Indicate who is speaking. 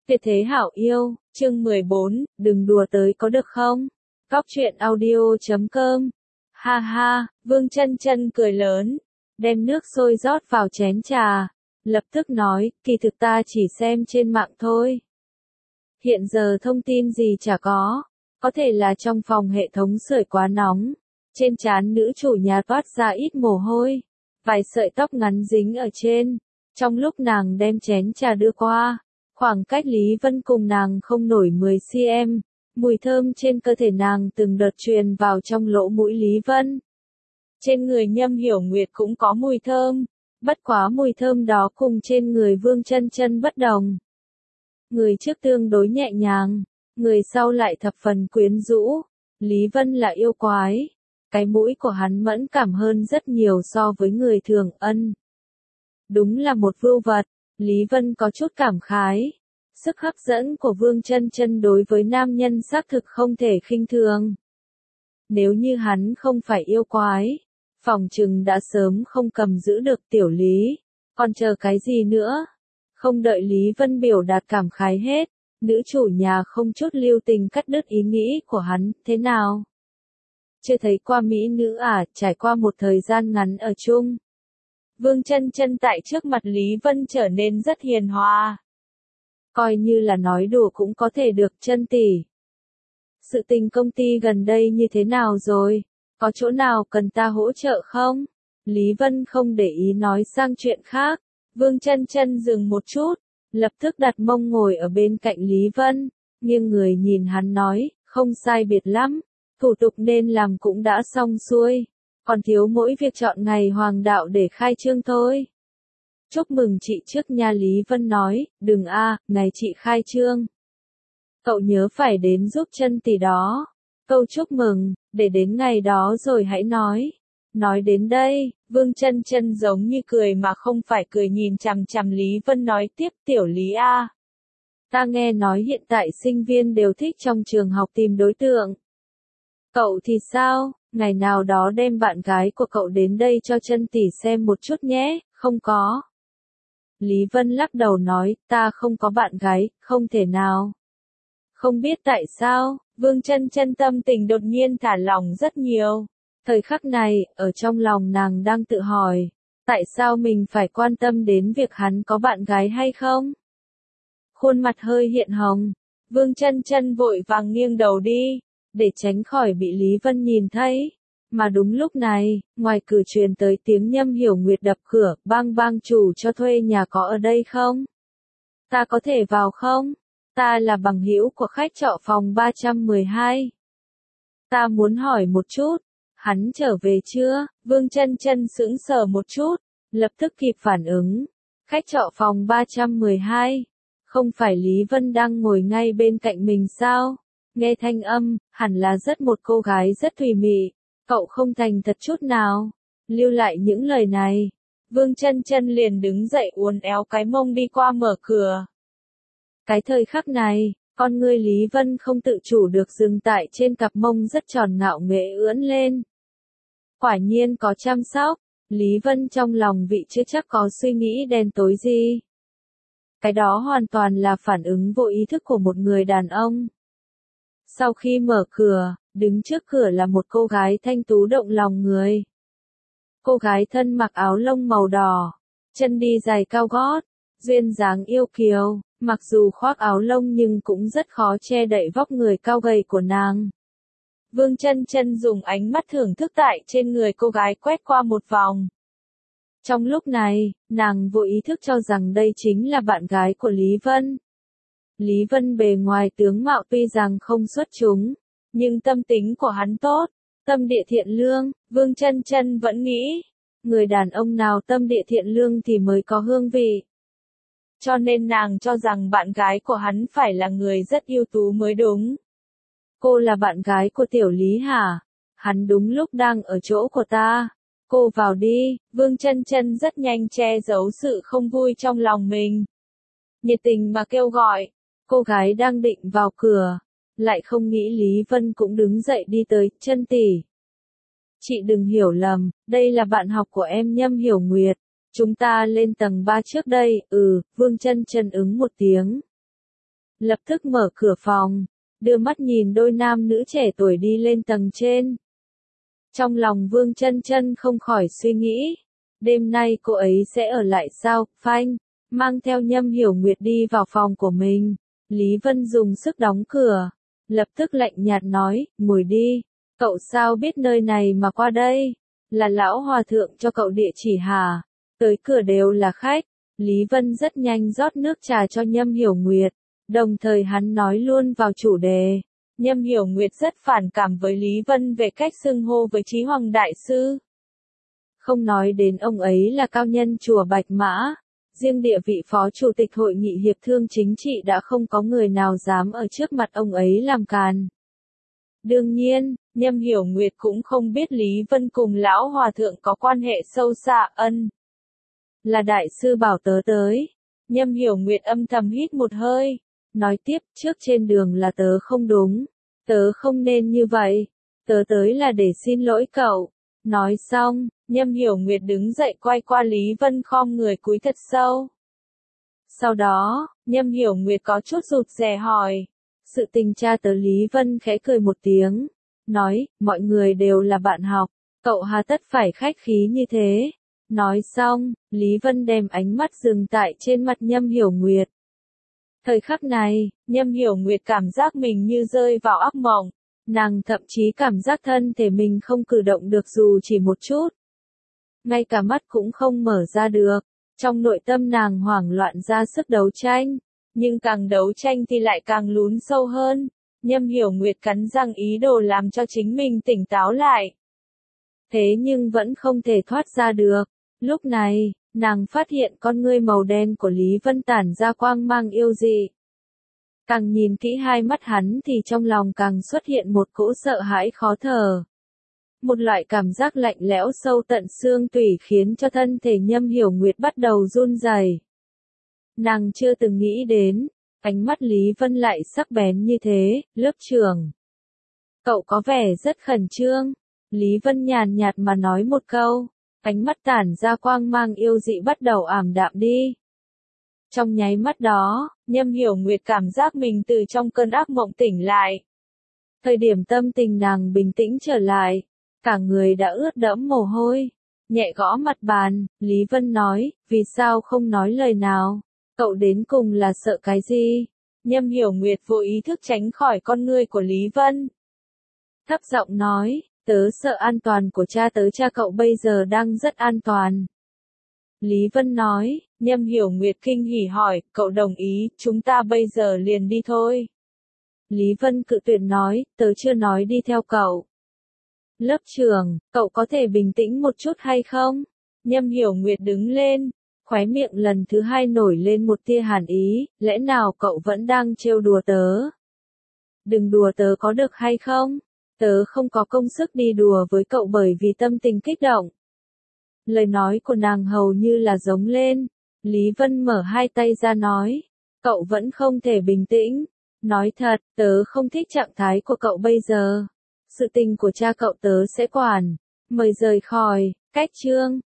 Speaker 1: Tuyệt thế hảo yêu, chương 14, đừng đùa tới có được không? Góc truyện audio.com. Ha ha, Vương Chân Chân cười lớn, đem nước sôi rót vào chén trà, lập tức nói, kỳ thực ta chỉ xem trên mạng thôi. Hiện giờ thông tin gì chả có thể là trong phòng hệ thống sưởi quá nóng, trên trán nữ chủ nhà toát ra ít mồ hôi, vài sợi tóc ngắn dính ở trên, trong lúc nàng đem chén trà đưa qua. Khoảng cách Lý Vân cùng nàng không nổi 10 cm, mùi thơm trên cơ thể nàng từng đợt truyền vào trong lỗ mũi Lý Vân. Trên người Nhâm Hiểu Nguyệt cũng có mùi thơm, bất quá mùi thơm đó cùng trên người Vương Chân Chân bất đồng. Người trước tương đối nhẹ nhàng, người sau lại thập phần quyến rũ. Lý Vân là yêu quái, cái mũi của hắn mẫn cảm hơn rất nhiều so với người thường. Đúng là một vưu vật. Lý Vân có chút cảm khái. Sức hấp dẫn của Vương Chân Chân đối với nam nhân xác thực không thể khinh thường. Nếu như hắn không phải yêu quái, phỏng chừng đã sớm không cầm giữ được tiểu Lý. Còn chờ cái gì nữa? Không đợi Lý Vân biểu đạt cảm khái hết, nữ chủ nhà không chút lưu tình cắt đứt ý nghĩ của hắn. Thế nào? Chưa thấy qua mỹ nữ à? Trải qua một thời gian ngắn ở chung, Vương Chân Chân tại trước mặt Lý Vân trở nên rất hiền hòa. Coi như là nói đùa cũng có thể được. Chân tỷ, sự tình công ty gần đây như thế nào rồi? Có chỗ nào cần ta hỗ trợ không? Lý Vân không để ý nói sang chuyện khác. Vương Chân Chân dừng một chút, lập tức đặt mông ngồi ở bên cạnh Lý Vân, nghiêng người nhìn hắn nói, không sai biệt lắm, thủ tục nên làm cũng đã xong xuôi. Còn thiếu mỗi việc chọn ngày hoàng đạo để khai trương thôi. Chúc mừng chị trước nha. Lý Vân nói, đừng ngày chị khai trương, cậu nhớ phải đến giúp Chân tỷ đó. Câu chúc mừng, để đến ngày đó rồi hãy nói. Nói đến đây, Vương Chân Chân giống như cười mà không phải cười nhìn chằm chằm Lý Vân nói tiếp, tiểu Lý a, ta nghe nói hiện tại sinh viên đều thích trong trường học tìm đối tượng. Cậu thì sao? Ngày nào đó đem bạn gái của cậu đến đây cho Chân tỷ xem một chút nhé. Không có. Lý Vân lắc đầu nói, ta không có bạn gái, không thể nào. Không biết tại sao, Vương Chân Chân tâm tình đột nhiên thả lỏng rất nhiều. Thời khắc này, ở trong lòng nàng đang tự hỏi, tại sao mình phải quan tâm đến việc hắn có bạn gái hay không? Khuôn mặt hơi hiện hồng, Vương Chân Chân vội vàng nghiêng đầu đi, để tránh khỏi bị Lý Vân nhìn thấy. Mà đúng lúc này, ngoài cửa truyền tới tiếng Nhâm Hiểu Nguyệt đập cửa, bang bang, chủ cho thuê nhà có ở đây không? Ta có thể vào không? Ta là bằng hữu của khách trọ phòng 312. Ta muốn hỏi một chút, hắn trở về chưa? Vương Chân Chân sững sờ một chút, lập tức kịp phản ứng. Khách trọ phòng 312, không phải Lý Vân đang ngồi ngay bên cạnh mình sao? Nghe thanh âm, hẳn là rất một cô gái rất thùy mị. Cậu không thành thật chút nào. Lưu lại những lời này, Vương Chân Chân liền đứng dậy uốn éo cái mông đi qua mở cửa. Cái thời khắc này, con ngươi Lý Vân không tự chủ được dừng tại trên cặp mông rất tròn ngạo nghễ ưỡn lên. Quả nhiên có chăm sóc. Lý Vân trong lòng vị chưa chắc có suy nghĩ đen tối gì. Cái đó hoàn toàn là phản ứng vô ý thức của một người đàn ông. Sau khi mở cửa, đứng trước cửa là một cô gái thanh tú động lòng người. Cô gái thân mặc áo lông màu đỏ, chân đi giày cao gót, duyên dáng yêu kiều, mặc dù khoác áo lông nhưng cũng rất khó che đậy vóc người cao gầy của nàng. Vương Chân Chân dùng ánh mắt thưởng thức tại trên người cô gái quét qua một vòng. Trong lúc này, nàng vô ý thức cho rằng đây chính là bạn gái của Lý Vân. Lý Vân bề ngoài tướng mạo tuy rằng không xuất chúng, nhưng tâm tính của hắn tốt, tâm địa thiện lương. Vương Chân Chân vẫn nghĩ, người đàn ông nào tâm địa thiện lương thì mới có hương vị. Cho nên nàng cho rằng bạn gái của hắn phải là người rất ưu tú mới đúng. Cô là bạn gái của tiểu Lý hả? Hắn đúng lúc đang ở chỗ của ta. Cô vào đi. Vương Chân Chân rất nhanh che giấu sự không vui trong lòng mình, nhiệt tình mà kêu gọi. Cô gái đang định vào cửa, lại không nghĩ Lý Vân cũng đứng dậy đi tới. Chân tỷ, chị đừng hiểu lầm, đây là bạn học của em Nhâm Hiểu Nguyệt. Chúng ta lên tầng 3 trước đây. Vương Chân Chân ứng một tiếng. lập tức mở cửa phòng, đưa mắt nhìn đôi nam nữ trẻ tuổi đi lên tầng trên. Trong lòng Vương Chân Chân không khỏi suy nghĩ, đêm nay cô ấy sẽ ở lại sao? Phanh, mang theo Nhâm Hiểu Nguyệt đi vào phòng của mình. Lý Vân dùng sức đóng cửa, lập tức lạnh nhạt nói, ngồi đi, cậu sao biết nơi này mà qua đây? Là lão hòa thượng cho cậu địa chỉ hả? Tới cửa đều là khách. Lý Vân rất nhanh rót nước trà cho Nhâm Hiểu Nguyệt, đồng thời hắn nói luôn vào chủ đề. Nhâm Hiểu Nguyệt rất phản cảm với Lý Vân về cách xưng hô với Chí Hoàng Đại Sư. Không nói đến ông ấy là cao nhân chùa Bạch Mã, riêng địa vị phó chủ tịch hội nghị hiệp thương chính trị đã không có người nào dám ở trước mặt ông ấy làm càn. Đương nhiên, Nhâm Hiểu Nguyệt cũng không biết Lý Vân cùng lão hòa thượng có quan hệ sâu xa. Là đại sư bảo tớ tới. Nhâm Hiểu Nguyệt âm thầm hít một hơi, nói tiếp, trước trên đường là tớ không đúng, tớ không nên như vậy, tớ tới là để xin lỗi cậu. Nói xong, Nhâm Hiểu Nguyệt đứng dậy quay qua Lý Vân khom người cúi thật sâu. Sau đó, Nhâm Hiểu Nguyệt có chút rụt rè hỏi. Sự tình tra tớ. Lý Vân khẽ cười một tiếng, nói, mọi người đều là bạn học, cậu hà tất phải khách khí như thế. Nói xong, Lý Vân đem ánh mắt dừng tại trên mặt Nhâm Hiểu Nguyệt. Thời khắc này, Nhâm Hiểu Nguyệt cảm giác mình như rơi vào ác mộng, nàng thậm chí cảm giác thân thể mình không cử động được dù chỉ một chút. Ngay cả mắt cũng không mở ra được, trong nội tâm nàng hoảng loạn ra sức đấu tranh, nhưng càng đấu tranh thì lại càng lún sâu hơn. Nhâm Hiểu Nguyệt cắn răng ý đồ làm cho chính mình tỉnh táo lại. Thế nhưng vẫn không thể thoát ra được. Lúc này, nàng phát hiện con ngươi màu đen của Lý Vân tản ra quang mang yêu dị. Càng nhìn kỹ hai mắt hắn thì trong lòng càng xuất hiện một cỗ sợ hãi khó thở. Một loại cảm giác lạnh lẽo sâu tận xương tủy khiến cho thân thể Nhâm Hiểu Nguyệt bắt đầu run rẩy. Nàng chưa từng nghĩ đến, ánh mắt Lý Vân lại sắc bén như thế. Lớp trưởng, cậu có vẻ rất khẩn trương. Lý Vân nhàn nhạt mà nói một câu, ánh mắt tản ra quang mang yêu dị bắt đầu ảm đạm đi. Trong nháy mắt đó, Nhâm Hiểu Nguyệt cảm giác mình từ trong cơn ác mộng tỉnh lại. Thời điểm tâm tình nàng bình tĩnh trở lại, cả người đã ướt đẫm mồ hôi, nhẹ gõ mặt bàn. Lý Vân nói, vì sao không nói lời nào? Cậu đến cùng là sợ cái gì? Nhâm Hiểu Nguyệt vô ý thức tránh khỏi con ngươi của Lý Vân. Thấp giọng nói, tớ sợ an toàn của cha tớ. Cha cậu bây giờ đang rất an toàn. Lý Vân nói. Nhâm Hiểu Nguyệt kinh hỉ hỏi, cậu đồng ý, chúng ta bây giờ liền đi thôi. Lý Vân cự tuyệt nói, tớ chưa nói đi theo cậu. Lớp trưởng, cậu có thể bình tĩnh một chút hay không? Nhâm Hiểu Nguyệt đứng lên, khóe miệng lần thứ hai nổi lên một tia hàn ý, lẽ nào cậu vẫn đang trêu đùa tớ? Đừng đùa tớ có được hay không? Tớ không có công sức đi đùa với cậu bởi vì tâm tình kích động. Lời nói của nàng hầu như là giống lên. Lý Vân mở hai tay ra nói, cậu vẫn không thể bình tĩnh. Nói thật, tớ không thích trạng thái của cậu bây giờ. Sự tình của cha cậu tớ sẽ quản. Mời rời khỏi. Cách chương